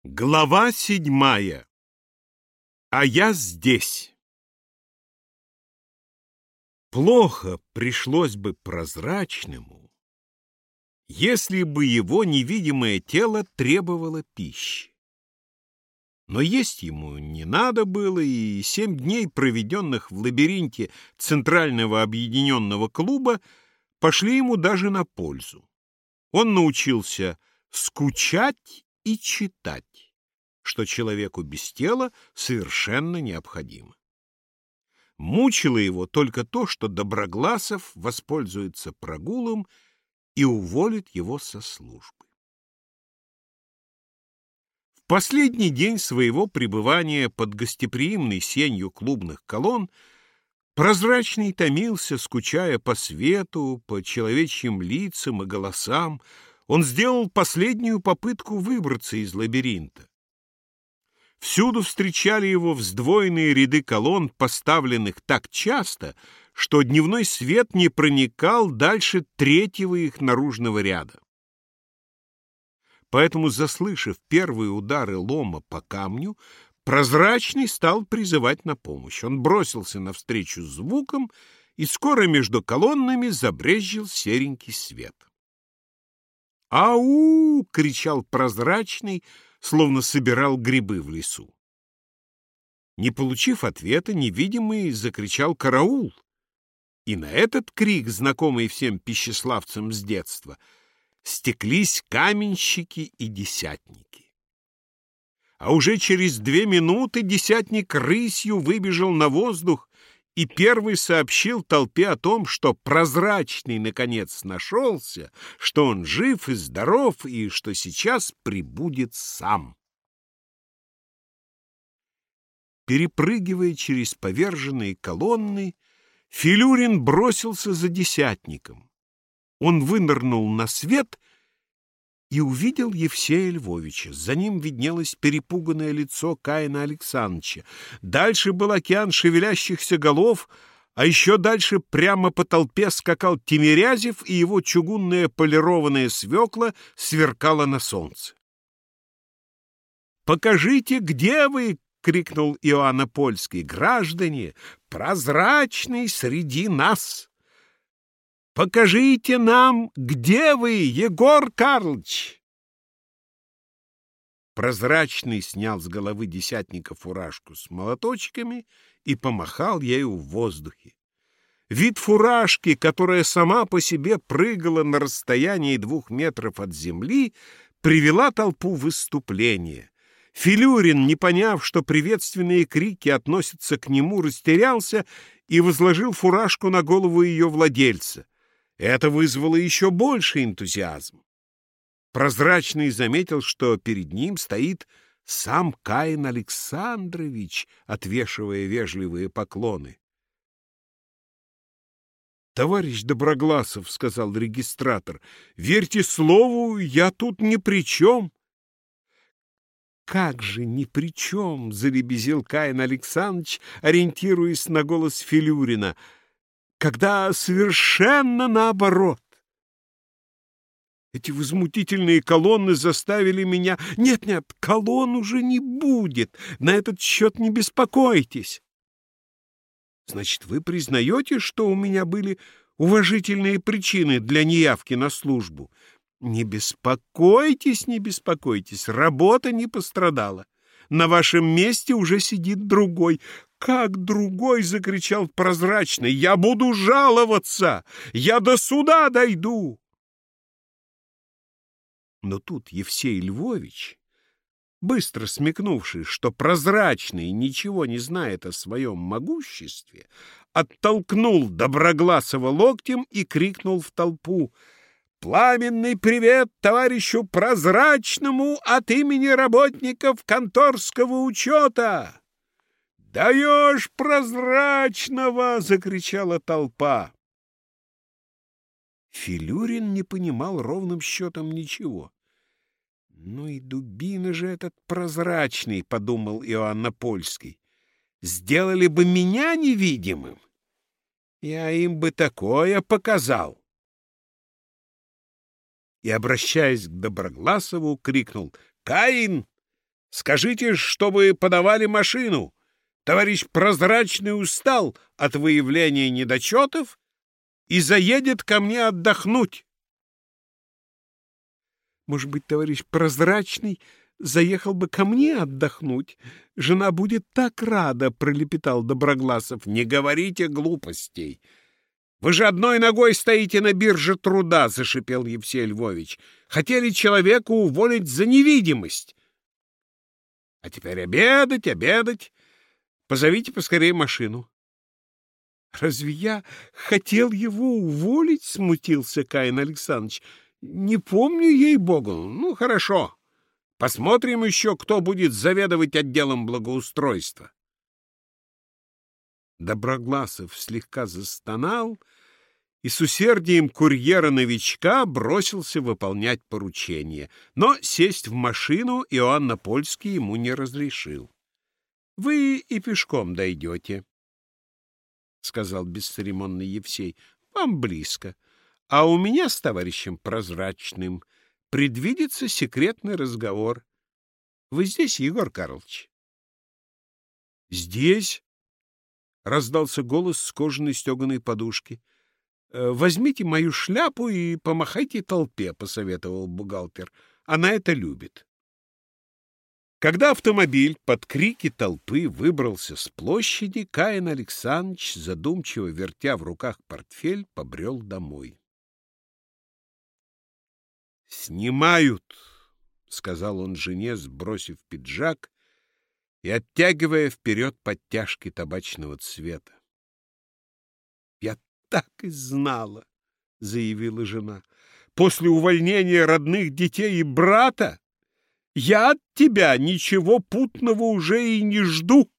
Глава 7. А я здесь. Плохо пришлось бы прозрачному, если бы его невидимое тело требовало пищи. Но есть ему не надо было, и 7 дней, проведенных в лабиринте Центрального объединенного клуба, пошли ему даже на пользу. Он научился скучать и читать, что человеку без тела совершенно необходимо. Мучило его только то, что Доброгласов воспользуется прогулом и уволит его со службы. В последний день своего пребывания под гостеприимной сенью клубных колонн Прозрачный томился, скучая по свету, по человечьим лицам и голосам. Он сделал последнюю попытку выбраться из лабиринта. Всюду встречали его вздвоенные ряды колонн, поставленных так часто, что дневной свет не проникал дальше 3-го их наружного ряда. Поэтому, заслышав первые удары лома по камню, Прозрачный стал призывать на помощь. Он бросился навстречу звукам, и скоро между колоннами забрезжил серенький свет. «Ау!» — кричал Прозрачный, словно собирал грибы в лесу. Не получив ответа, невидимый закричал «Караул!». И на этот крик, знакомый всем пищеславцам с детства, стеклись каменщики и десятники. А уже через 2 минуты десятник рысью выбежал на воздух и первый сообщил толпе о том, что Прозрачный наконец нашелся, что он жив и здоров и что сейчас прибудет сам. Перепрыгивая через поверженные колонны, Филюрин бросился за десятником. Он вынырнул на свет и увидел Евсея Львовича. За ним виднелось перепуганное лицо Каина Александровича. Дальше был океан шевелящихся голов, а еще дальше прямо по толпе скакал Тимирязев, и его чугунная полированная свекла сверкала на солнце. «Покажите, где вы!» — крикнул Иоанн Апольский. «Граждане, Прозрачный среди нас! Покажите нам, где вы, Егор Карлыч!» Прозрачный снял с головы десятника фуражку с молоточками и помахал ею в воздухе. Вид фуражки, которая сама по себе прыгала на расстоянии 2 метров от земли, привела толпу в выступление. Филюрин, не поняв, что приветственные крики относятся к нему, растерялся и возложил фуражку на голову ее владельца. Это вызвало еще больше энтузиазм. Прозрачный заметил, что перед ним стоит сам Каин Александрович, отвешивая вежливые поклоны. «Товарищ Доброгласов, — сказал регистратор, — верьте слову, я тут ни при чем». «Как же ни при чем? — залебезил Каин Александрович, ориентируясь на голос Филюрина, — когда совершенно наоборот. Эти возмутительные колонны заставили меня... Нет, колонн уже не будет. На этот счет не беспокойтесь. Значит, вы признаете, что у меня были уважительные причины для неявки на службу? Не беспокойтесь, не беспокойтесь. Работа не пострадала. На вашем месте уже сидит другой. «Как другой?» — закричал Прозрачный. «Я буду жаловаться! Я до суда дойду!» Но тут Евсей Львович, быстро смекнувший, что Прозрачный ничего не знает о своем могуществе, оттолкнул Доброгласова локтем и крикнул в толпу: «Пламенный привет товарищу Прозрачному от имени работников конторского учета!» «Даешь Прозрачного!» — закричала толпа. Филюрин не понимал ровным счетом ничего. «Ну и дубина же этот Прозрачный!» — подумал Иоанн Апольский. «Сделали бы меня невидимым, я им бы такое показал!» И, обращаясь к Доброгласову, крикнул: «Каин, Скажите, чтобы подавали машину. Товарищ Прозрачный устал от выявления недочетов и заедет ко мне отдохнуть. Может быть, товарищ Прозрачный заехал бы ко мне отдохнуть? Жена будет так рада, — пролепетал Доброгласов. Не говорите глупостей. Вы же одной ногой стоите на бирже труда, — зашипел Евсей Львович. Хотели человека уволить за невидимость. А теперь обедать, обедать. Позовите поскорее машину. Разве я хотел его уволить? — смутился Каин Александрович. Не помню, ей-богу. Ну, хорошо. Посмотрим еще, кто будет заведовать отделом благоустройства. Доброгласов слегка застонал и с усердием курьера-новичка бросился выполнять поручение. Но сесть в машину Иоанн Напольский ему не разрешил. — Вы и пешком дойдете, — сказал бесцеремонный Евсей. — Вам близко. А у меня с товарищем Прозрачным предвидится секретный разговор. Вы здесь, Егор Карлович? — Здесь, — раздался голос с кожаной стеганой подушки. — Возьмите мою шляпу и помахайте толпе, — посоветовал бухгалтер. Она это любит. Когда автомобиль под крики толпы выбрался с площади, Каин Александрович, задумчиво вертя в руках портфель, побрел домой. «Снимают!» — сказал он жене, сбросив пиджак и оттягивая вперед подтяжки табачного цвета. «Я так и знала!» — заявила жена. «После увольнения родных детей и брата я от тебя ничего путного уже и не жду!»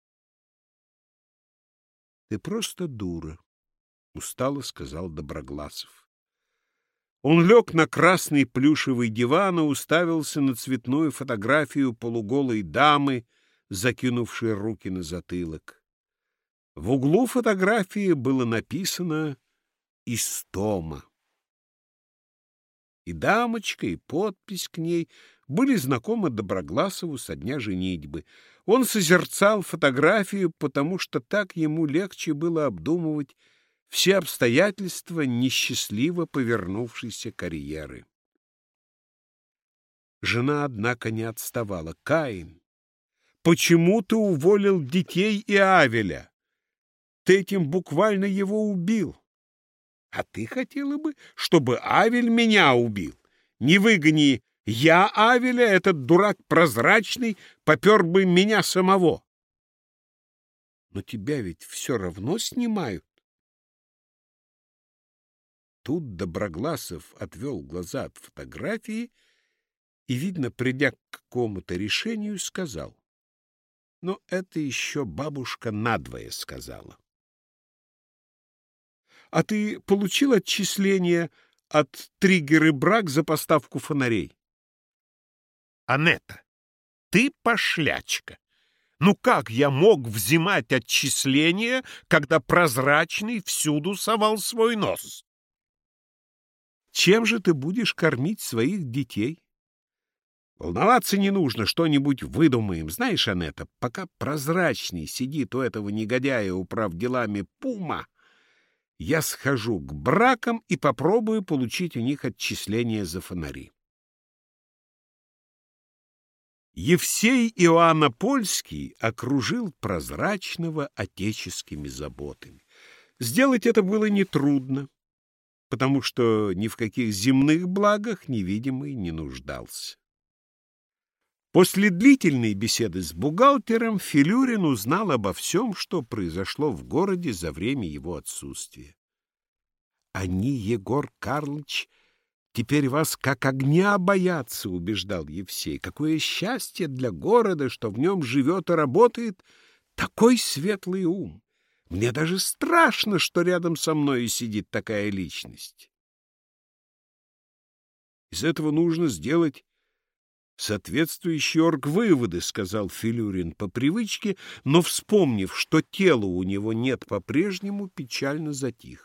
«Ты просто дура!» — устало сказал Доброгласов. Он лег на красный плюшевый диван и уставился на цветную фотографию полуголой дамы, закинувшей руки на затылок. В углу фотографии было написано «Истома». И дамочка, и подпись к ней были знакомы Доброгласову со дня женитьбы. Он созерцал фотографию, потому что так ему легче было обдумывать все обстоятельства несчастливо повернувшейся карьеры. Жена, однако, не отставала. «Каин, почему ты уволил детей и Авеля? Ты этим буквально его убил. А ты хотела бы, чтобы Авель меня убил? Не выгони я Авеля, этот дурак Прозрачный попер бы меня самого. Но тебя ведь все равно снимают». Тут Доброгласов отвел глаза от фотографии и, видно, придя к какому-то решению, сказал: «Но это еще бабушка надвое сказала». «А ты получил отчисление от Триггер и Брак за поставку фонарей?» «Анетта, ты пошлячка! Ну как я мог взимать отчисление, когда Прозрачный всюду совал свой нос?» «Чем же ты будешь кормить своих детей?» «Волноваться не нужно, что-нибудь выдумаем. Знаешь, Анетта, пока Прозрачный сидит у этого негодяя, управделами Пума, я схожу к Бракам и попробую получить у них отчисление за фонари». Евсей Иоаннопольский окружил Прозрачного отеческими заботами. Сделать это было нетрудно, потому что ни в каких земных благах невидимый не нуждался. После длительной беседы с бухгалтером Филюрин узнал обо всем, что произошло в городе за время его отсутствия. «Они, Егор Карлович, теперь вас как огня боятся», — убеждал Евсей. «Какое счастье для города, что в нем живет и работает такой светлый ум! Мне даже страшно, что рядом со мной сидит такая личность». «Из этого нужно сделать соответствующие оргвыводы», — сказал Филюрин по привычке, но, вспомнив, что тела у него нет по-прежнему, печально затих.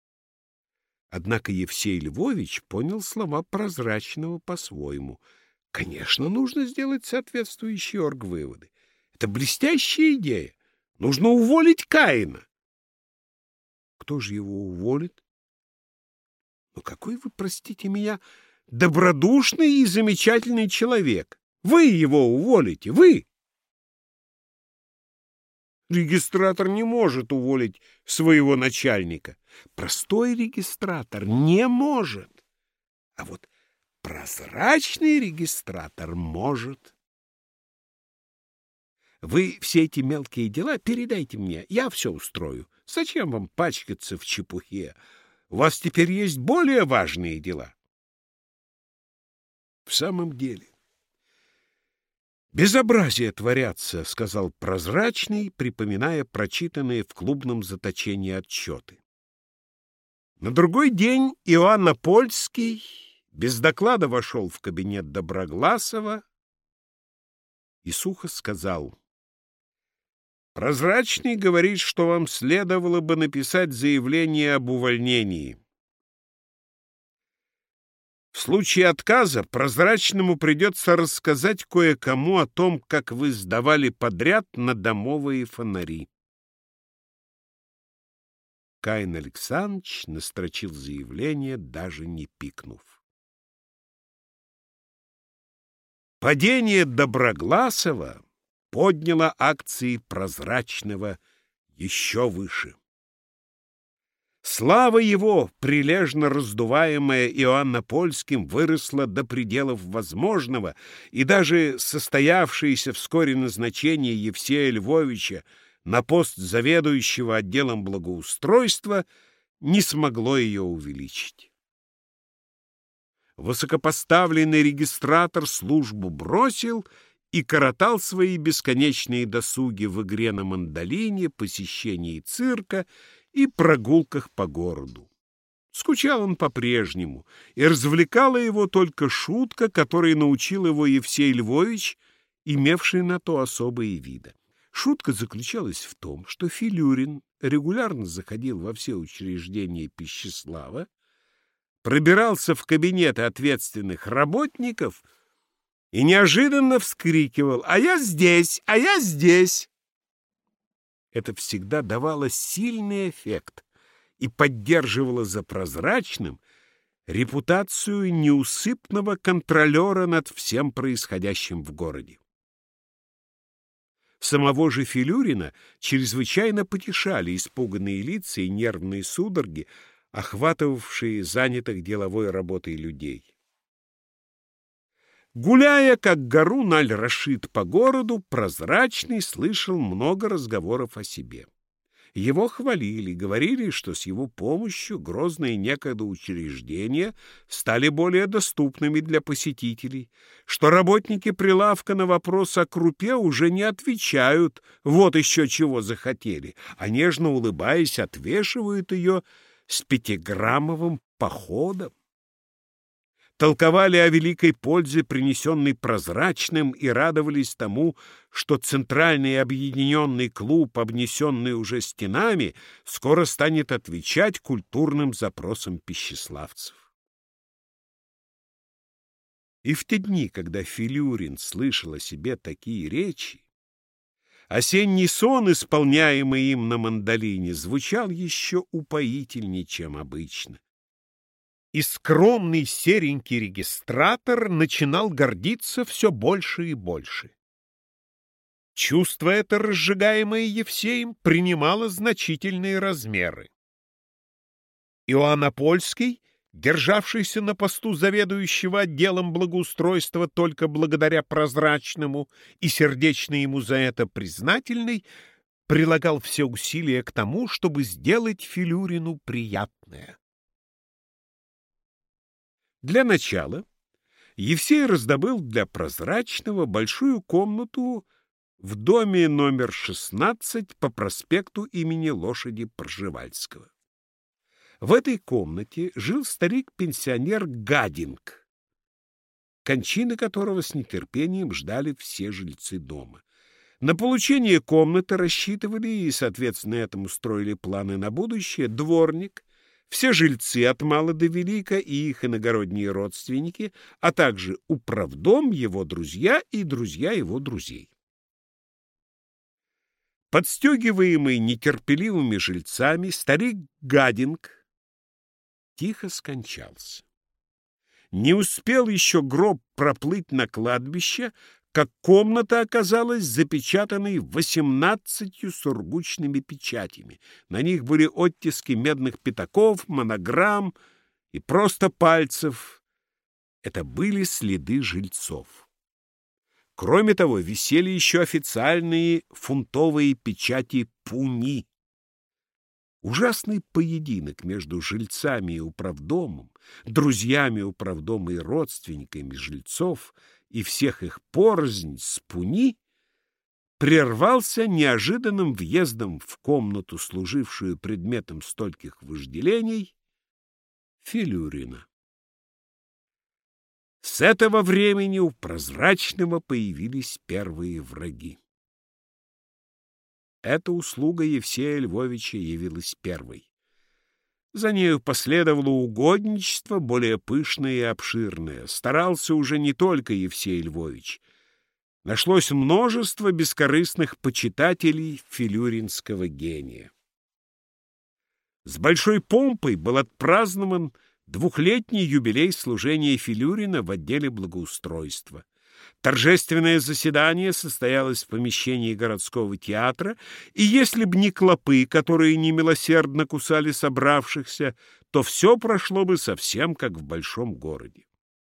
Однако Евсей Львович понял слова Прозрачного по-своему. Конечно, нужно сделать соответствующие оргвыводы. Это блестящая идея. Нужно уволить Каина. Кто же его уволит? Ну, какой вы, простите меня, добродушный и замечательный человек. Вы его уволите, вы. Регистратор не может уволить своего начальника. Простой регистратор не может. А вот прозрачный регистратор может. Вы все эти мелкие дела передайте мне, я все устрою. Зачем вам пачкаться в чепухе? У вас теперь есть более важные дела. В самом деле, безобразие творятся, — сказал прозрачный, припоминая прочитанные в клубном заточении отчеты. На другой день Иоанн Апольский без доклада вошел в кабинет Доброгласова и сухо сказал: «Прозрачный говорит, что вам следовало бы написать заявление об увольнении. В случае отказа Прозрачному придется рассказать кое-кому о том, как вы сдавали подряд на домовые фонари». Каин Александрович настрочил заявление, даже не пикнув. Падение Доброгласова подняло акции Прозрачного еще выше. Слава его, прилежно раздуваемая Иоанном Апольским, выросла до пределов возможного, и даже состоявшееся вскоре назначение Евсея Львовича на пост заведующего отделом благоустройства не смогло ее увеличить. Высокопоставленный регистратор службу бросил и коротал свои бесконечные досуги в игре на мандолине, посещении цирка и прогулках по городу. Скучал он по-прежнему, и развлекала его только шутка, которой научил его Евсей Львович, имевший на то особые виды. Шутка заключалась в том, что Филюрин регулярно заходил во все учреждения Пищеслава, пробирался в кабинеты ответственных работников и неожиданно вскрикивал: «А я здесь! А я здесь!» Это всегда давало сильный эффект и поддерживало за Прозрачным репутацию неусыпного контролера над всем происходящим в городе. Самого же Филюрина чрезвычайно потешали испуганные лица и нервные судороги, охватывавшие занятых деловой работой людей. Гуляя, как горун аль-Рашид по городу, Прозрачный слышал много разговоров о себе. Его хвалили, говорили, что с его помощью грозные некогда учреждения стали более доступными для посетителей, что работники прилавка на вопрос о крупе уже не отвечают «вот еще чего захотели», а нежно улыбаясь отвешивают ее с 5-граммовым походом. Толковали о великой пользе, принесенной Прозрачным, и радовались тому, что Центральный объединенный клуб, обнесенный уже стенами, скоро станет отвечать культурным запросам пищеславцев. И в те дни, когда Филюрин слышал о себе такие речи, осенний сон, исполняемый им на мандолине, звучал еще упоительнее, чем обычно. И скромный серенький регистратор начинал гордиться все больше и больше. Чувство это, разжигаемое Евсеем, принимало значительные размеры. Иоанн Апольский, державшийся на посту заведующего отделом благоустройства только благодаря Прозрачному и сердечно ему за это признательный, прилагал все усилия к тому, чтобы сделать Филюрину приятное. Для начала Евсей раздобыл для Прозрачного большую комнату в доме номер 16 по проспекту имени лошади Пржевальского. В этой комнате жил старик-пенсионер Гадинг, кончины которого с нетерпением ждали все жильцы дома. На получение комнаты рассчитывали и, соответственно, этому строили планы на будущее дворник, все жильцы от мала до велика и их иногородние родственники, а также управдом, его друзья и друзья его друзей. Подстегиваемый нетерпеливыми жильцами, старик Гадинг тихо скончался. Не успел еще гроб проплыть на кладбище, как комната оказалась запечатанной 18 сургучными печатями. На них были оттиски медных пятаков, монограмм и просто пальцев. Это были следы жильцов. Кроме того, висели еще официальные фунтовые печати пуни. Ужасный поединок между жильцами и управдомом, друзьями управдома и родственниками жильцов и всех их порознь с пуни прервался неожиданным въездом в комнату, служившую предметом стольких вожделений, Филюрина. С этого времени у Прозрачного появились первые враги. Эта услуга Евсея Львовича явилась первой. За нею последовало угодничество, более пышное и обширное. Старался уже не только Евсей Львович. Нашлось множество бескорыстных почитателей филюринского гения. С большой помпой был отпразднован 2-летний юбилей служения Филюрина в отделе благоустройства. Торжественное заседание состоялось в помещении городского театра, и если б не клопы, которые немилосердно кусали собравшихся, то все прошло бы совсем как в большом городе.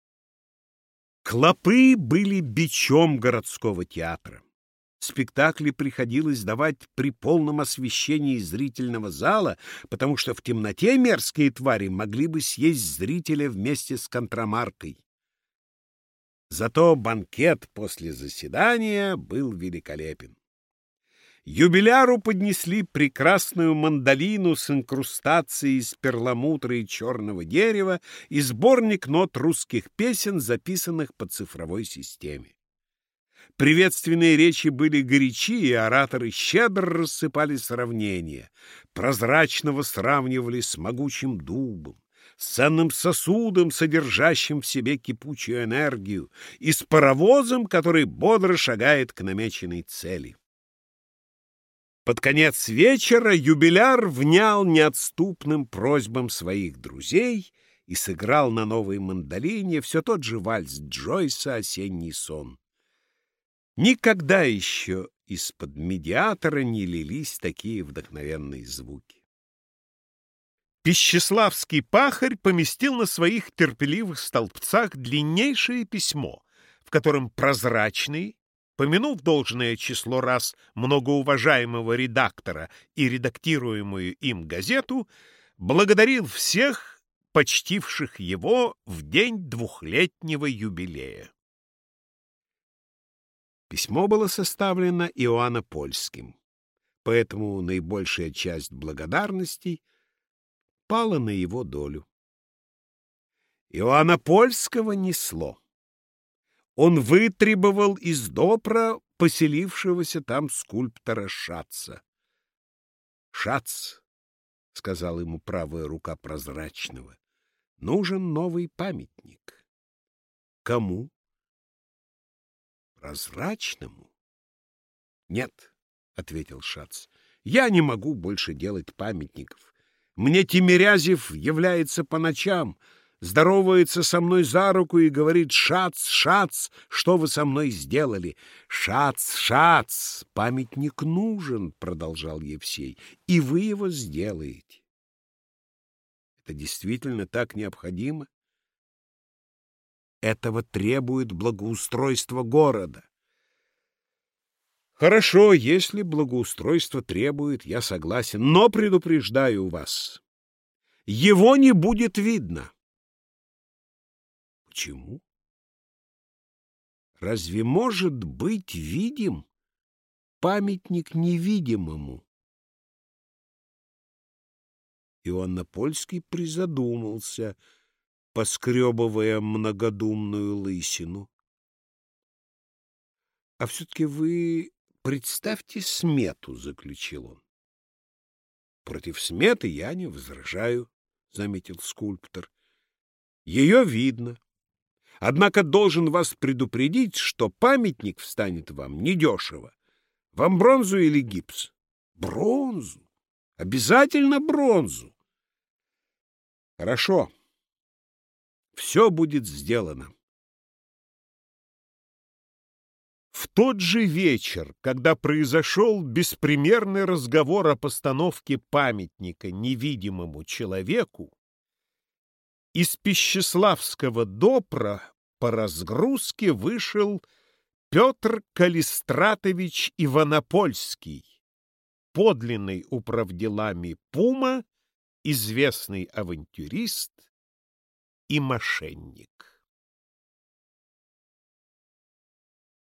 Клопы были бичом городского театра. Спектакли приходилось давать при полном освещении зрительного зала, потому что в темноте мерзкие твари могли бы съесть зрителя вместе с контрамаркой. Зато банкет после заседания был великолепен. Юбиляру поднесли прекрасную мандолину с инкрустацией из перламутра и черного дерева и сборник нот русских песен, записанных по цифровой системе. Приветственные речи были горячи, и ораторы щедро рассыпали сравнения. Прозрачного сравнивали с могучим дубом, с ценным сосудом, содержащим в себе кипучую энергию, и с паровозом, который бодро шагает к намеченной цели. Под конец вечера юбиляр внял неотступным просьбам своих друзей и сыграл на новой мандолине все тот же вальс Джойса «Осенний сон». Никогда еще из-под медиатора не лились такие вдохновенные звуки. Пищеславский пахарь поместил на своих терпеливых столбцах длиннейшее письмо, в котором Прозрачный, помянув должное число раз многоуважаемого редактора и редактируемую им газету, благодарил всех, почтивших его в день 2-летнего юбилея. Письмо было составлено Иоанном Польским, поэтому наибольшая часть благодарностей пала на его долю. Иоанна Польского несло. Он вытребовал из Допра поселившегося там скульптора Шаца. «Шац», — сказала ему правая рука Прозрачного, — «нужен новый памятник». «Кому?» «Прозрачному?» «Нет», — ответил Шац, — «я не могу больше делать памятников. Мне Тимирязев является по ночам, здоровается со мной за руку и говорит: «Шац, Шац, что вы со мной сделали?» «Шац, Шац, памятник нужен», — продолжал Евсей, — «и вы его сделаете». Это действительно так необходимо? Этого требует благоустройство города. Хорошо, если благоустройство требует, я согласен, но предупреждаю вас, его не будет видно. Почему? Разве может быть видим памятник невидимому? Иоанн Польский призадумался, поскребывая многодумную лысину. — А все-таки вы представьте смету, — заключил он. — Против сметы я не возражаю, заметил скульптор. Ее видно. Однако должен вас предупредить, что памятник встанет вам недешево. Вам бронзу или гипс? Бронзу. Обязательно бронзу. Хорошо. Все будет сделано. В тот же вечер, когда произошел беспримерный разговор о постановке памятника невидимому человеку, из Пищеславского допра по разгрузке вышел Петр Калистратович Иванопольский, подлинный управделами Пума, известный авантюрист и мошенник.